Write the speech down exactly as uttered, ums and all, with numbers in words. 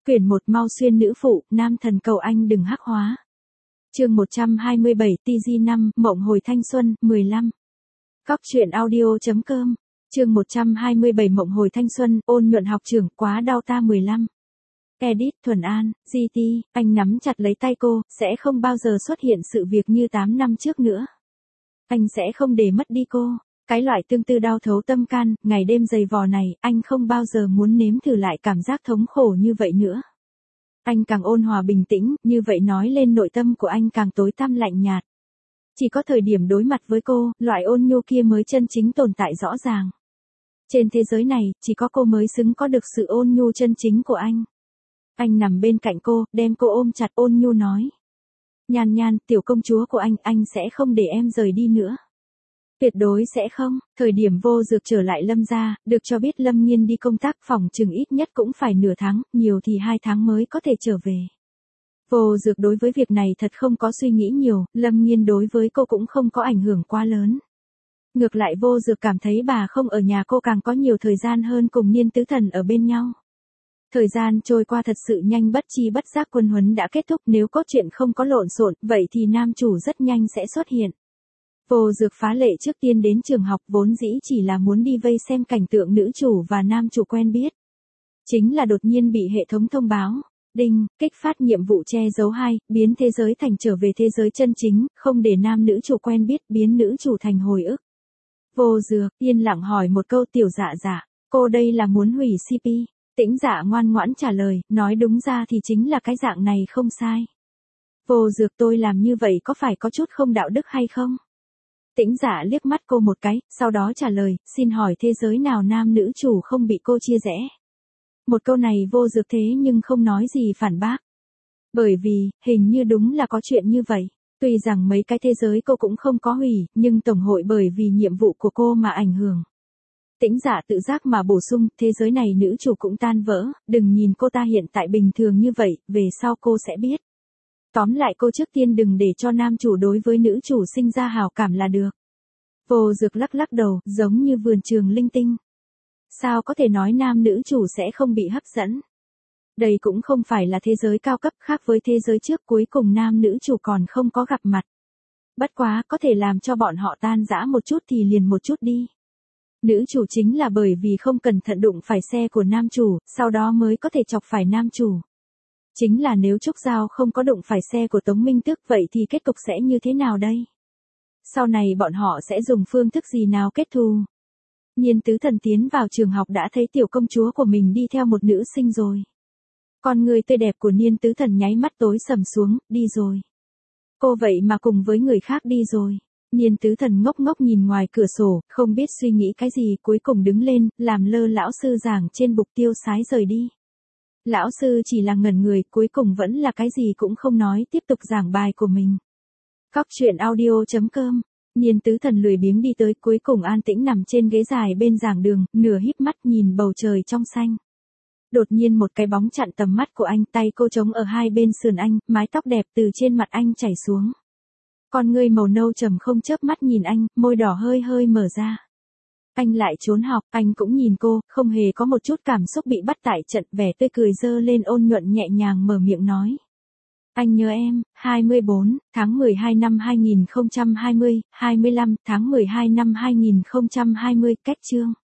Quyển một Mau xuyên nữ phụ, nam thần cầu anh đừng hắc hóa. Chương một trăm hai mươi bảy T G năm, mộng hồi thanh xuân, mười lăm. Cóc truyện audio.com. Chương một trăm hai mươi bảy Mộng hồi thanh xuân, ôn nhuận học trưởng, quá đau ta mười lăm. Edit, Thuần An, giê tê, anh nắm chặt lấy tay cô, sẽ không bao giờ xuất hiện sự việc như tám năm trước nữa. Anh sẽ không để mất đi cô. Cái loại tương tư đau thấu tâm can, ngày đêm dày vò này, anh không bao giờ muốn nếm thử lại cảm giác thống khổ như vậy nữa. Anh càng ôn hòa bình tĩnh, như vậy nói lên nội tâm của anh càng tối tăm lạnh nhạt. Chỉ có thời điểm đối mặt với cô, loại ôn nhu kia mới chân chính tồn tại rõ ràng. Trên thế giới này, chỉ có cô mới xứng có được sự ôn nhu chân chính của anh. Anh nằm bên cạnh cô, đem cô ôm chặt ôn nhu nói. Nhan Nhan, tiểu công chúa của anh, anh sẽ không để em rời đi nữa. Tuyệt đối sẽ không. Thời điểm Vô Dược trở lại Lâm gia, được cho biết Lâm Nghiên đi công tác phòng chừng ít nhất cũng phải nửa tháng, nhiều thì hai tháng mới có thể trở về. Vô Dược đối với việc này thật không có suy nghĩ nhiều, Lâm Nghiên đối với cô cũng không có ảnh hưởng quá lớn. Ngược lại Vô Dược cảm thấy bà không ở nhà cô càng có nhiều thời gian hơn cùng Niên Tứ Thần ở bên nhau. Thời gian trôi qua thật sự nhanh, bất chi bất giác quân huấn đã kết thúc, nếu cốt truyện không có lộn xộn, vậy thì nam chủ rất nhanh sẽ xuất hiện. Vô Dược phá lệ trước tiên đến trường học, vốn dĩ chỉ là muốn đi vây xem cảnh tượng nữ chủ và nam chủ quen biết. Chính là đột nhiên bị hệ thống thông báo. Đinh, kích phát nhiệm vụ che giấu hai, biến thế giới thành trở về thế giới chân chính, không để nam nữ chủ quen biết, biến nữ chủ thành hồi ức. Vô Dược yên lặng hỏi một câu, tiểu Dạ Dạ, cô đây là muốn hủy xê pê? Tĩnh Dạ ngoan ngoãn trả lời, nói đúng ra thì chính là cái dạng này không sai. Vô Dược, tôi làm như vậy có phải có chút không đạo đức hay không? Tĩnh Dạ liếc mắt cô một cái, sau đó trả lời, xin hỏi thế giới nào nam nữ chủ không bị cô chia rẽ? Một câu này Vô Dược thế nhưng không nói gì phản bác. Bởi vì, hình như đúng là có chuyện như vậy. Tuy rằng mấy cái thế giới cô cũng không có hủy, nhưng tổng hội bởi vì nhiệm vụ của cô mà ảnh hưởng. Tĩnh Dạ tự giác mà bổ sung, thế giới này nữ chủ cũng tan vỡ, đừng nhìn cô ta hiện tại bình thường như vậy, về sau cô sẽ biết. Tóm lại cô trước tiên đừng để cho nam chủ đối với nữ chủ sinh ra hảo cảm là được. Vô Dược lắc lắc đầu, giống như vườn trường linh tinh. Sao có thể nói nam nữ chủ sẽ không bị hấp dẫn? Đây cũng không phải là thế giới cao cấp, khác với thế giới trước, cuối cùng nam nữ chủ còn không có gặp mặt. Bất quá, có thể làm cho bọn họ tan rã một chút thì liền một chút đi. Nữ chủ chính là bởi vì không cẩn thận đụng phải xe của nam chủ, sau đó mới có thể chọc phải nam chủ. Chính là nếu Trúc Giao không có đụng phải xe của Tống Minh Tước, vậy thì kết cục sẽ như thế nào đây? Sau này bọn họ sẽ dùng phương thức gì nào kết thù? Niên Tứ Thần tiến vào trường học đã thấy tiểu công chúa của mình đi theo một nữ sinh rồi. Con người tươi đẹp của Niên Tứ Thần nháy mắt tối sầm xuống, đi rồi. Cô vậy mà cùng với người khác đi rồi. Niên Tứ Thần ngốc ngốc nhìn ngoài cửa sổ, không biết suy nghĩ cái gì, cuối cùng đứng lên, làm lơ lão sư giảng trên bục tiêu sái rời đi. Lão sư chỉ là ngẩn người, cuối cùng vẫn là cái gì cũng không nói, tiếp tục giảng bài của mình. Cóc truyện audio.com. Niên Tứ Thần lười biếng đi tới, cuối cùng an tĩnh nằm trên ghế dài bên giảng đường, nửa híp mắt nhìn bầu trời trong xanh. Đột nhiên một cái bóng chặn tầm mắt của anh, tay cô trống ở hai bên sườn anh, mái tóc đẹp từ trên mặt anh chảy xuống. Con ngươi màu nâu trầm không chớp mắt nhìn anh, môi đỏ hơi hơi mở ra. Anh lại trốn học, anh cũng nhìn cô, không hề có một chút cảm xúc bị bắt tại trận, vẻ tươi cười dơ lên ôn nhuận nhẹ nhàng mở miệng nói. Anh nhớ em, hai mươi bốn, tháng mười hai năm hai nghìn không trăm hai mươi, hai mươi lăm, tháng mười hai năm hai nghìn không trăm hai mươi, cách chương.